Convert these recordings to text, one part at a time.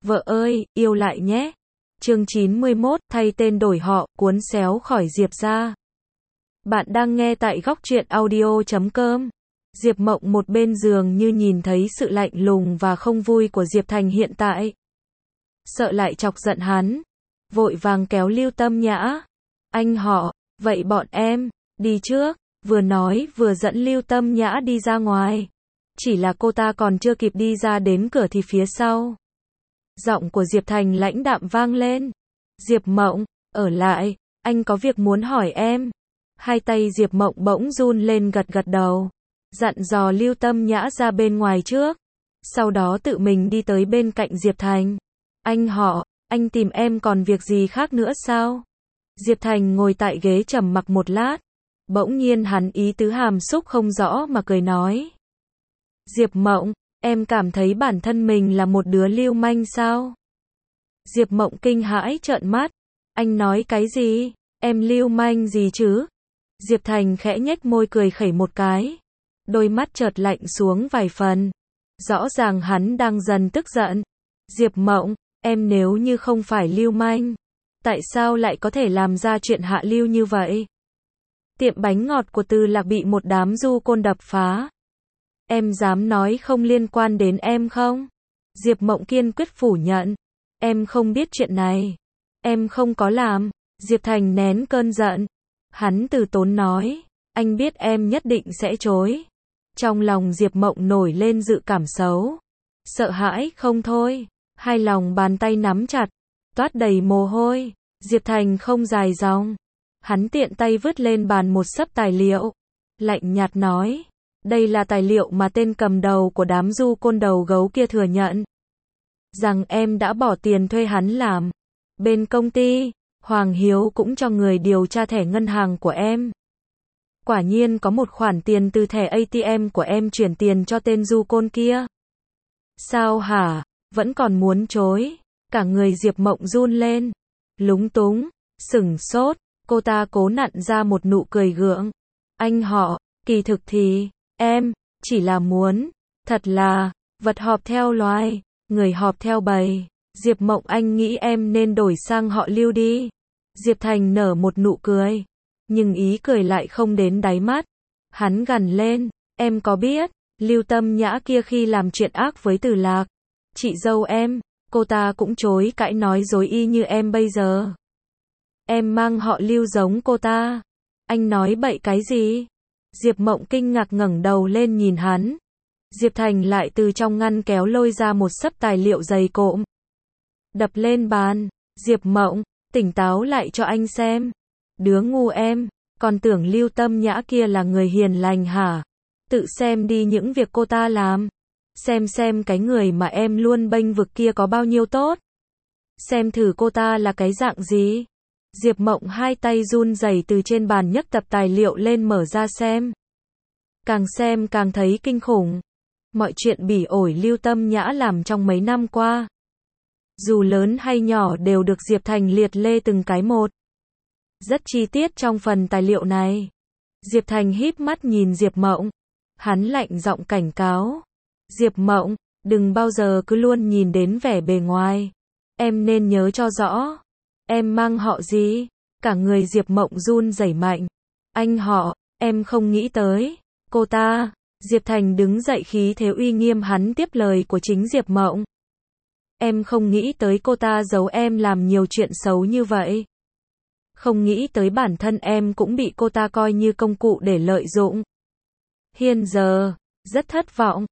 Vợ ơi, yêu lại nhé. Chương 91, thay tên đổi họ, cuốn xéo khỏi Diệp ra. Bạn đang nghe tại góc truyện audio.com. Diệp Mộng một bên giường như nhìn thấy sự lạnh lùng và không vui của Diệp Thành hiện tại. Sợ lại chọc giận hắn. Vội vàng kéo Lưu Tâm Nhã. Anh họ, vậy bọn em, đi trước. Vừa nói vừa dẫn Lưu Tâm Nhã đi ra ngoài. Chỉ là cô ta còn chưa kịp đi ra đến cửa thì phía sau. Giọng của Diệp Thành lãnh đạm vang lên. Diệp Mộng, ở lại, anh có việc muốn hỏi em. Hai tay Diệp Mộng bỗng run lên gật gật đầu. Dặn dò Lưu Tâm Nhã ra bên ngoài trước. Sau đó tự mình đi tới bên cạnh Diệp Thành. Anh họ, anh tìm em còn việc gì khác nữa sao? Diệp Thành ngồi tại ghế trầm mặc một lát. Bỗng nhiên hắn ý tứ hàm xúc không rõ mà cười nói. Diệp Mộng, em cảm thấy bản thân mình là một đứa lưu manh sao? Diệp Mộng kinh hãi trợn mắt. Anh nói cái gì? Em lưu manh gì chứ? Diệp Thành khẽ nhếch môi cười khẩy một cái. Đôi mắt chợt lạnh xuống vài phần. Rõ ràng hắn đang dần tức giận. Diệp Mộng, em nếu như không phải lưu manh, tại sao lại có thể làm ra chuyện hạ lưu như vậy? Tiệm bánh ngọt của Từ Lạc bị một đám du côn đập phá. Em dám nói không liên quan đến em không? Diệp Mộng kiên quyết phủ nhận. Em không biết chuyện này. Em không có làm. Diệp Thành nén cơn giận. Hắn từ tốn nói. Anh biết em nhất định sẽ chối. Trong lòng Diệp Mộng nổi lên dự cảm xấu. Sợ hãi không thôi. Hai lòng bàn tay nắm chặt. Toát đầy mồ hôi. Diệp Thành không dài dòng. Hắn tiện tay vứt lên bàn một xấp tài liệu. Lạnh nhạt nói. Đây là tài liệu mà tên cầm đầu của đám du côn đầu gấu kia thừa nhận. Rằng em đã bỏ tiền thuê hắn làm. Bên công ty, Hoàng Hiếu cũng cho người điều tra thẻ ngân hàng của em. Quả nhiên có một khoản tiền từ thẻ ATM của em chuyển tiền cho tên du côn kia. Sao hả? Vẫn còn muốn chối. Cả người Diệp Mộng run lên. Lúng túng, sửng sốt. Cô ta cố nặn ra một nụ cười gượng. Anh họ, kỳ thực thì em chỉ là muốn, thật là, vật họp theo loài, người họp theo bầy. Diệp Mộng, anh nghĩ em nên đổi sang họ Lưu đi. Diệp Thành nở một nụ cười, nhưng ý cười lại không đến đáy mắt. Hắn gằn lên, em có biết, Lưu Tâm Nhã kia khi làm chuyện ác với Từ Lạc, chị dâu em, cô ta cũng chối cãi nói dối y như em bây giờ. Em mang họ Lưu giống cô ta. Anh nói bậy cái gì? Diệp Mộng kinh ngạc ngẩng đầu lên nhìn hắn. Diệp Thành lại từ trong ngăn kéo lôi ra một xấp tài liệu dày cộm. Đập lên bàn. Diệp Mộng, tỉnh táo lại cho anh xem. Đứa ngu em, còn tưởng Lưu Tâm Nhã kia là người hiền lành hả? Tự xem đi những việc cô ta làm. Xem cái người mà em luôn bênh vực kia có bao nhiêu tốt. Xem thử cô ta là cái dạng gì. Diệp Mộng hai tay run rẩy từ trên bàn nhấc tập tài liệu lên mở ra xem. Càng xem càng thấy kinh khủng. Mọi chuyện bỉ ổi Lưu Tâm Nhã làm trong mấy năm qua, dù lớn hay nhỏ đều được Diệp Thành liệt lê từng cái một. Rất chi tiết trong phần tài liệu này. Diệp Thành híp mắt nhìn Diệp Mộng. Hắn lạnh giọng cảnh cáo. Diệp Mộng, đừng bao giờ cứ luôn nhìn đến vẻ bề ngoài. Em nên nhớ cho rõ. Em mang họ gì? Cả người Diệp Mộng run rẩy mạnh. Anh họ, em không nghĩ tới. Cô ta. Diệp Thành đứng dậy khí thế uy nghiêm hắn tiếp lời của chính Diệp Mộng. Em không nghĩ tới cô ta giấu em làm nhiều chuyện xấu như vậy. Không nghĩ tới bản thân em cũng bị cô ta coi như công cụ để lợi dụng. Hiện giờ, rất thất vọng.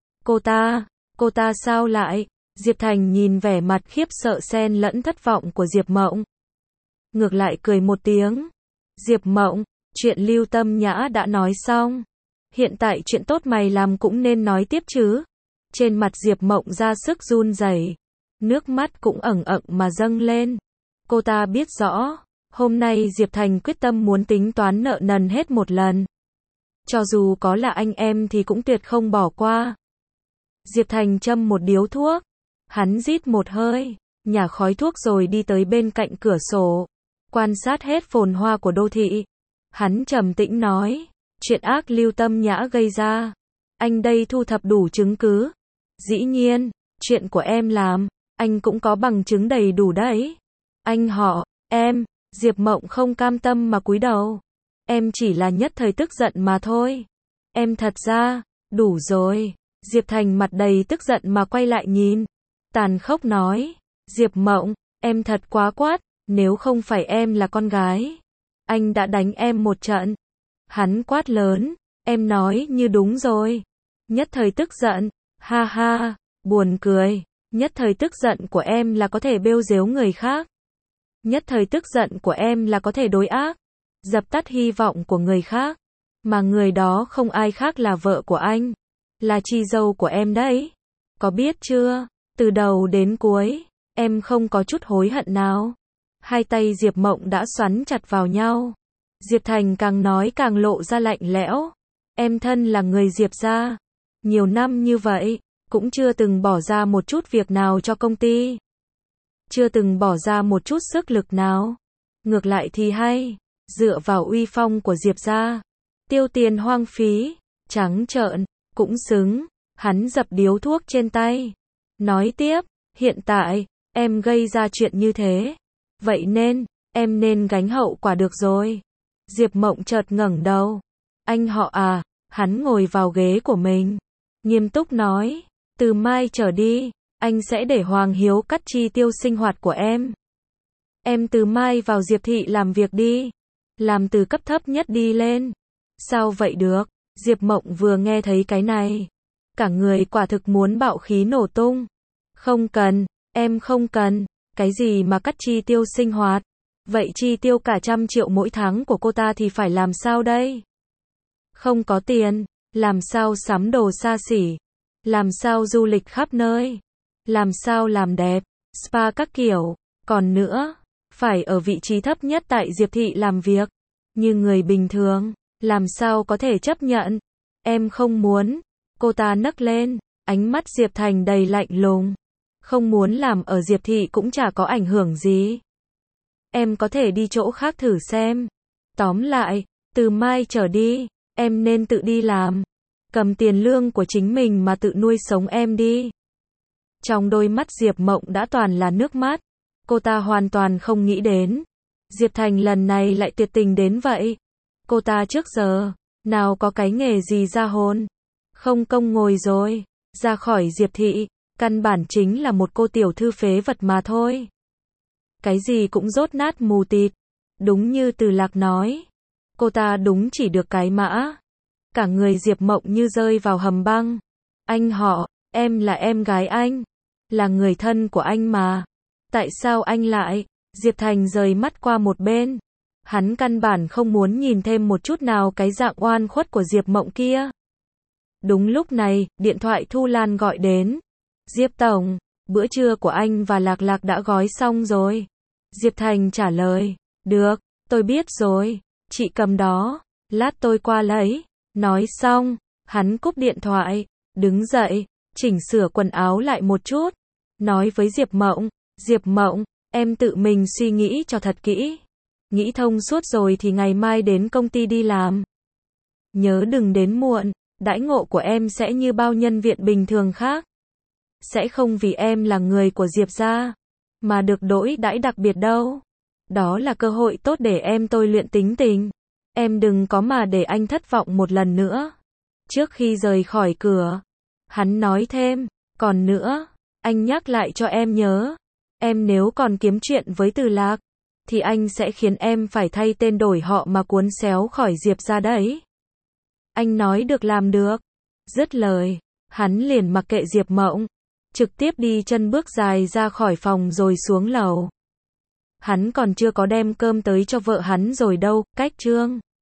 Cô ta sao lại? Diệp Thành nhìn vẻ mặt khiếp sợ xen lẫn thất vọng của Diệp Mộng. Ngược lại cười một tiếng. Diệp Mộng, chuyện Lưu Tâm Nhã đã nói xong. Hiện tại chuyện tốt mày làm cũng nên nói tiếp chứ. Trên mặt Diệp Mộng ra sức run rẩy. Nước mắt cũng ẩn ẩn mà dâng lên. Cô ta biết rõ. Hôm nay Diệp Thành quyết tâm muốn tính toán nợ nần hết một lần. Cho dù có là anh em thì cũng tuyệt không bỏ qua. Diệp Thành châm một điếu thuốc. Hắn rít một hơi, nhả khói thuốc rồi đi tới bên cạnh cửa sổ. Quan sát hết phồn hoa của đô thị. Hắn trầm tĩnh nói. Chuyện ác Lưu Tâm Nhã gây ra. Anh đây thu thập đủ chứng cứ. Dĩ nhiên, chuyện của em làm. Anh cũng có bằng chứng đầy đủ đấy. Anh họ, em, Diệp Mộng không cam tâm mà cúi đầu. Em chỉ là nhất thời tức giận mà thôi. Em thật ra, đủ rồi. Diệp Thành mặt đầy tức giận mà quay lại nhìn. Tàn khốc nói, Diệp Mộng, em thật quá quát, nếu không phải em là con gái, anh đã đánh em một trận. Hắn quát lớn, em nói như đúng rồi. Nhất thời tức giận, ha ha, buồn cười. Nhất thời tức giận của em là có thể bêu dếu người khác. Nhất thời tức giận của em là có thể đối ác, dập tắt hy vọng của người khác. Mà người đó không ai khác là vợ của anh, là chị dâu của em đấy. Có biết chưa, từ đầu đến cuối, em không có chút hối hận nào. Hai tay Diệp Mộng đã xoắn chặt vào nhau. Diệp Thành càng nói càng lộ ra lạnh lẽo. Em thân là người Diệp gia, nhiều năm như vậy, cũng chưa từng bỏ ra một chút việc nào cho công ty. Chưa từng bỏ ra một chút sức lực nào. Ngược lại thì hay, dựa vào uy phong của Diệp gia, tiêu tiền hoang phí, trắng trợn, cũng xứng. Hắn dập điếu thuốc trên tay. Nói tiếp, hiện tại, em gây ra chuyện như thế. Vậy nên, em nên gánh hậu quả được rồi. Diệp Mộng chợt ngẩng đầu. Anh họ à, hắn ngồi vào ghế của mình. Nghiêm túc nói, từ mai trở đi, anh sẽ để Hoàng Hiếu cắt chi tiêu sinh hoạt của em. Em từ mai vào Diệp thị làm việc đi. Làm từ cấp thấp nhất đi lên. Sao vậy được? Diệp Mộng vừa nghe thấy cái này, cả người quả thực muốn bạo khí nổ tung. Không cần, em không cần. Cái gì mà cắt chi tiêu sinh hoạt? Vậy chi tiêu cả 100 triệu mỗi tháng của cô ta thì phải làm sao đây? Không có tiền, làm sao sắm đồ xa xỉ? Làm sao du lịch khắp nơi? Làm sao làm đẹp, spa các kiểu? Còn nữa, phải ở vị trí thấp nhất tại Diệp thị làm việc. Như người bình thường, làm sao có thể chấp nhận? Em không muốn. Cô ta nấc lên, ánh mắt Diệp Thành đầy lạnh lùng. Không muốn làm ở Diệp thị cũng chả có ảnh hưởng gì. Em có thể đi chỗ khác thử xem. Tóm lại, từ mai trở đi, em nên tự đi làm. Cầm tiền lương của chính mình mà tự nuôi sống em đi. Trong đôi mắt Diệp Mộng đã toàn là nước mắt. Cô ta hoàn toàn không nghĩ đến Diệp Thành lần này lại tuyệt tình đến vậy. Cô ta trước giờ, nào có cái nghề gì ra hồn. Không công ngồi rồi, ra khỏi Diệp thị, căn bản chính là một cô tiểu thư phế vật mà thôi. Cái gì cũng dốt nát mù tịt. Đúng như Từ Lạc nói, cô ta đúng chỉ được cái mã. Cả người Diệp Mộng như rơi vào hầm băng. Anh họ, em là em gái anh, là người thân của anh mà. Tại sao anh lại? Diệp Thành rời mắt qua một bên. Hắn căn bản không muốn nhìn thêm một chút nào cái dạng oan khuất của Diệp Mộng kia. Đúng lúc này, điện thoại Thu Lan gọi đến. Diệp Tổng, bữa trưa của anh và Lạc Lạc đã gói xong rồi. Diệp Thành trả lời. Được, tôi biết rồi. Chị cầm đó, lát tôi qua lấy. Nói xong, hắn cúp điện thoại, đứng dậy, chỉnh sửa quần áo lại một chút. Nói với Diệp Mộng, em tự mình suy nghĩ cho thật kỹ. Nghĩ thông suốt rồi thì ngày mai đến công ty đi làm. Nhớ đừng đến muộn, đãi ngộ của em sẽ như bao nhân viên bình thường khác. Sẽ không vì em là người của Diệp gia, mà được đãi đãi đặc biệt đâu. Đó là cơ hội tốt để em tôi luyện tính tình. Em đừng có mà để anh thất vọng một lần nữa. Trước khi rời khỏi cửa, hắn nói thêm, còn nữa, anh nhắc lại cho em nhớ. Em nếu còn kiếm chuyện với Từ Lạc, thì anh sẽ khiến em phải thay tên đổi họ mà cuốn xéo khỏi Diệp gia đấy. Anh nói được làm được. Dứt lời, hắn liền mặc kệ Diệp Mộng, trực tiếp đi chân bước dài ra khỏi phòng rồi xuống lầu. Hắn còn chưa có đem cơm tới cho vợ hắn rồi đâu, cách chương